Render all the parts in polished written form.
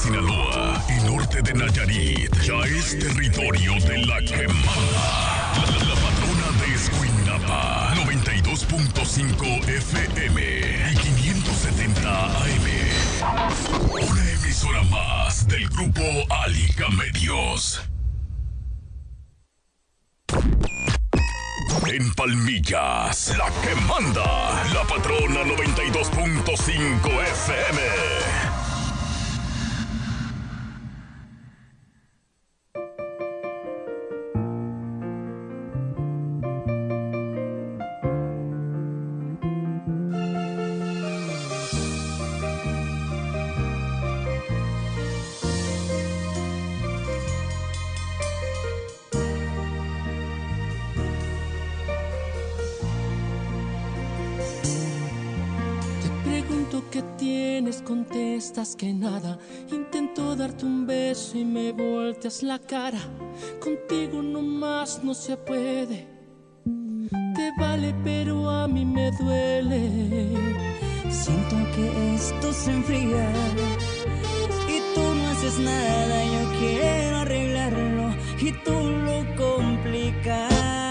Sinaloa y norte de Nayarit ya es territorio de la Quemada. La patrona de Escuinapa, 92.5 FM y 570 AM. Una emisora más del grupo Alica Medios. En Palmillas, la que manda, la patrona 92.5 FM. ¿Qué tienes? Contestas que nada. Intento darte un beso y me volteas la cara. Contigo nomás no se puede. Te vale, pero a mí me duele. Siento que esto se enfría y tú no haces nada. Yo quiero arreglarlo y tú lo complicas.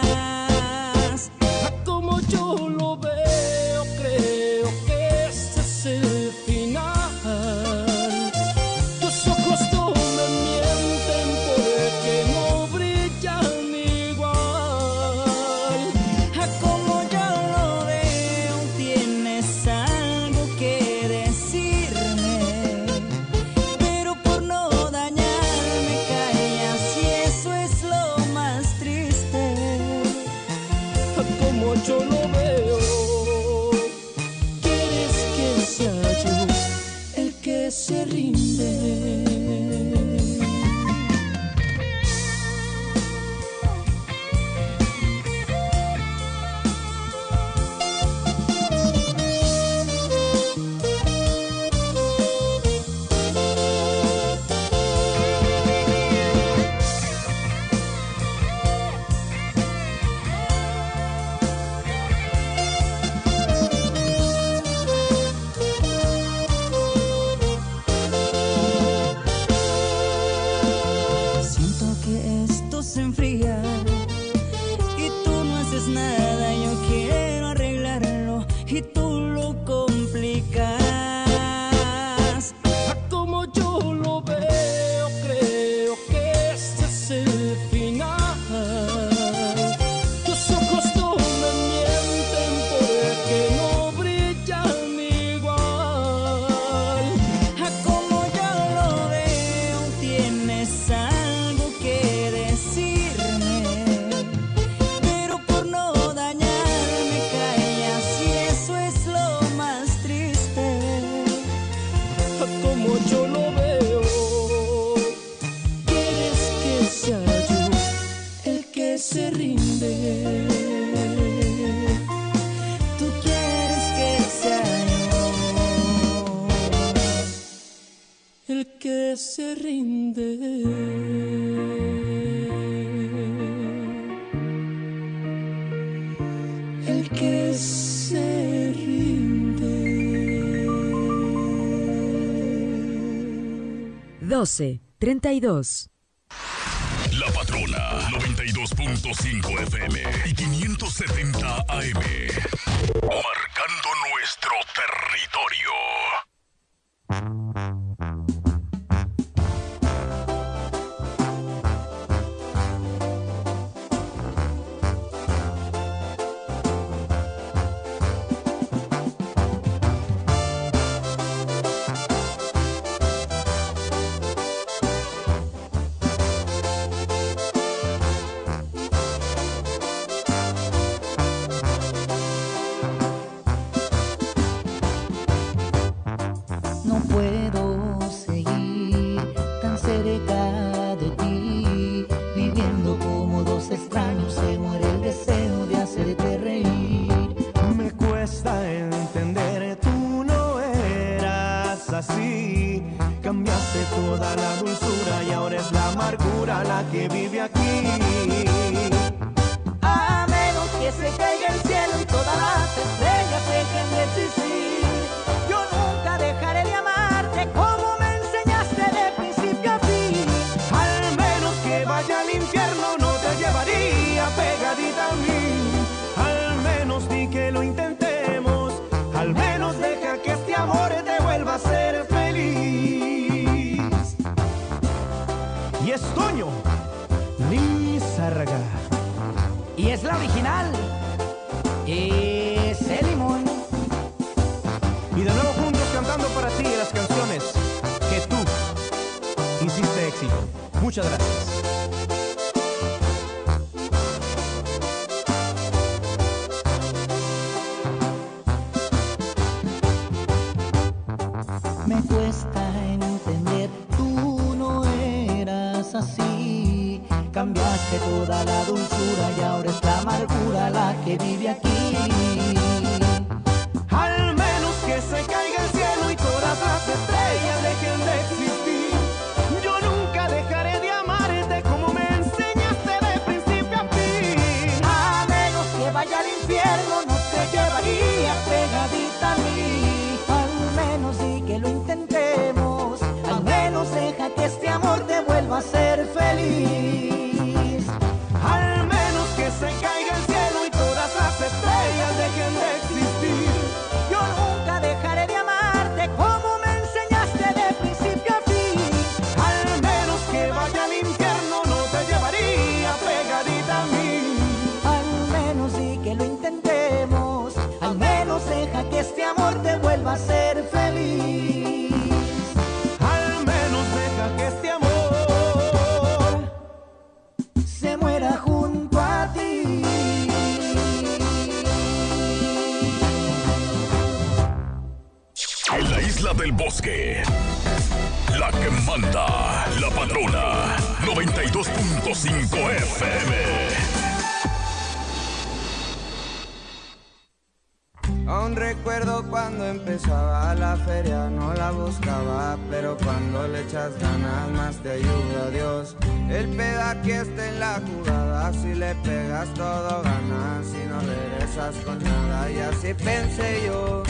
Como yo lo veo, creo que este es el final. Tus ojos no me mienten porque no brillan igual. Como yo lo veo, tienes algo que decirme, pero por no dañarme callas y eso es lo más triste. Como yo lo veo, quieres que sea yo el que se rinde. Se enfría y tú no haces nada. Yo quiero arreglarlo y tú lo complicas. Como yo lo veo, creo que este es el final. Tus ojos no me mienten porque no brillan igual. Como yo lo veo, tienes algo que decirme, pero por no dañarme callas y eso es lo más triste. Como yo lo veo, quieres que sea yo el que se rinde. Tú quieres que sea yo el que se rinde. El que se rinde. 12:32. La patrona 92.5 FM y 570 AM. Marcando nuestro territorio. No puedo seguir tan cerca de ti, viviendo como dos extraños. Se muere el deseo de hacerte reír. Me cuesta entender, tú no eras así. Cambiaste toda la dulzura y ahora es la amargura la que vive aquí. A menos que se caiga el cielo y todas las estrellas dejen de existir, yo nunca dejaré de amarte como me enseñaste de que lo intentemos. Al menos deja que este amor te vuelva a ser feliz. Y es Toño Lizárraga. Y es la original. Es el Limón. Y de nuevo juntos cantando para ti las canciones que tú hiciste éxito. Muchas gracias. Me cuesta entender, tú no eras así. Cambiaste toda la dulzura y ahora es la amargura la que vive aquí. Al menos que se caiga el cielo y todas las estrellas dejen de existir. Yo nunca dejaré de amarte como me enseñaste de principio a fin. A menos que vaya al infierno no te llevaría pegadita a mí. Al menos sí que lo intentemos. Al menos deja que este amor te vuelva a ser feliz. Al menos que se caiga el cielo y todas las estrellas dejen de existir. Yo nunca dejaré de amarte como me enseñaste de principio a fin. Al menos que vaya al infierno no te llevaría pegadita a mí. Al menos sí que lo intentemos. Al menos deja que este amor te vuelva a ser feliz. Al menos deja que este amor Se muera junto a ti. En la isla del bosque, la que manda, la patrona, 92.5 FM. Aún recuerdo cuando empezaba la feria, no la buscaba, pero cuando le echas ganas más te ayuda Dios. El peda que esté en la jugada, si le pegas todo ganas, si no regresas con nada, y así pensé yo.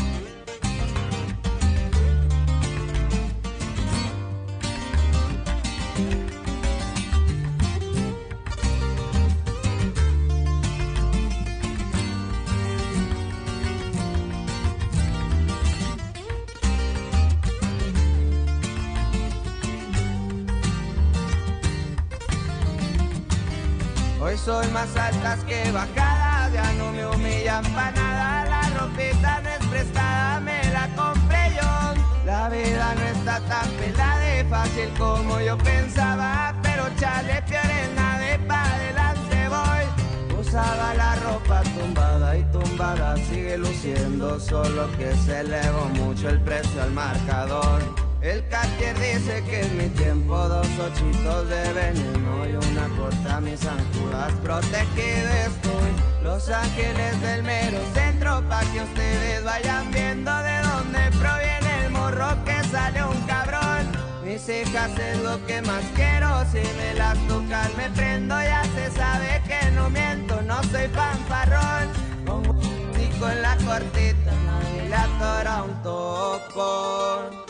Hoy soy más altas que bajadas, ya no me humillan pa' nada. La ropita no es prestada, me la compré yo. La vida no está tan pelada de fácil como yo pensaba, pero chale, peor es nada, pa' adelante voy. Usaba la ropa tumbada y tumbada sigue luciendo, solo que se elevó mucho el precio al marcador. El Cartier dice que es mi tiempo, 2 ochitos de veneno y una corta, mis anjuras protegido estoy. Los Ángeles del mero centro, pa' que ustedes vayan viendo de dónde proviene el morro que sale un cabrón. Mis hijas es lo que más quiero, si me las tocan me prendo, ya se sabe que no miento, no soy fanfarrón. Con un en la cortita, nadie le atora un tocón.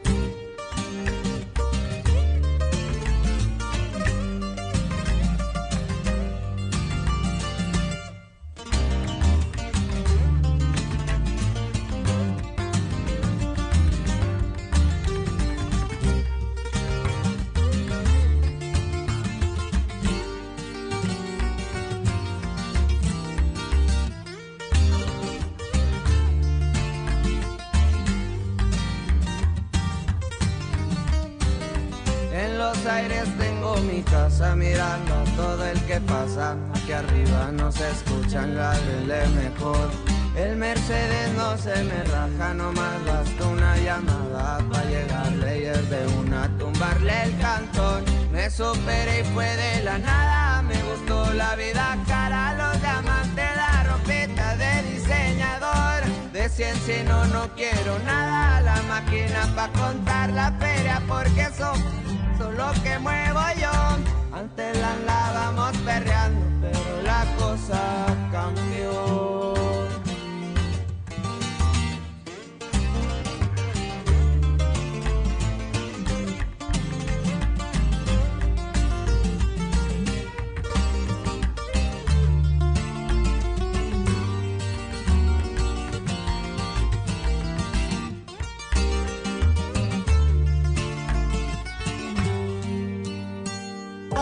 Aires tengo mi casa, mirando a todo el que pasa. Aquí arriba no se escuchan las de mejor. El Mercedes no se me raja, nomás basta una llamada pa' llegarle y es de una tumbarle el cantón. Me superé y fue de la nada, me gustó la vida cara, los diamantes, la ropita de diseñador. De ciencia no quiero nada, la máquina pa' contar la feria porque son lo que muevo yo. Antes la andábamos perreando, pero la cosa cambió.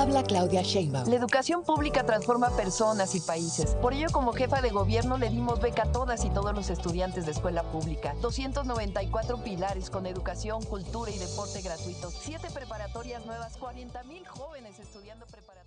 Habla Claudia Sheinbaum. La educación pública transforma personas y países. Por ello, como jefa de gobierno, le dimos beca a todas y todos los estudiantes de escuela pública. 294 pilares con educación, cultura y deporte gratuitos. 7 preparatorias nuevas, 40,000 jóvenes estudiando preparatorias.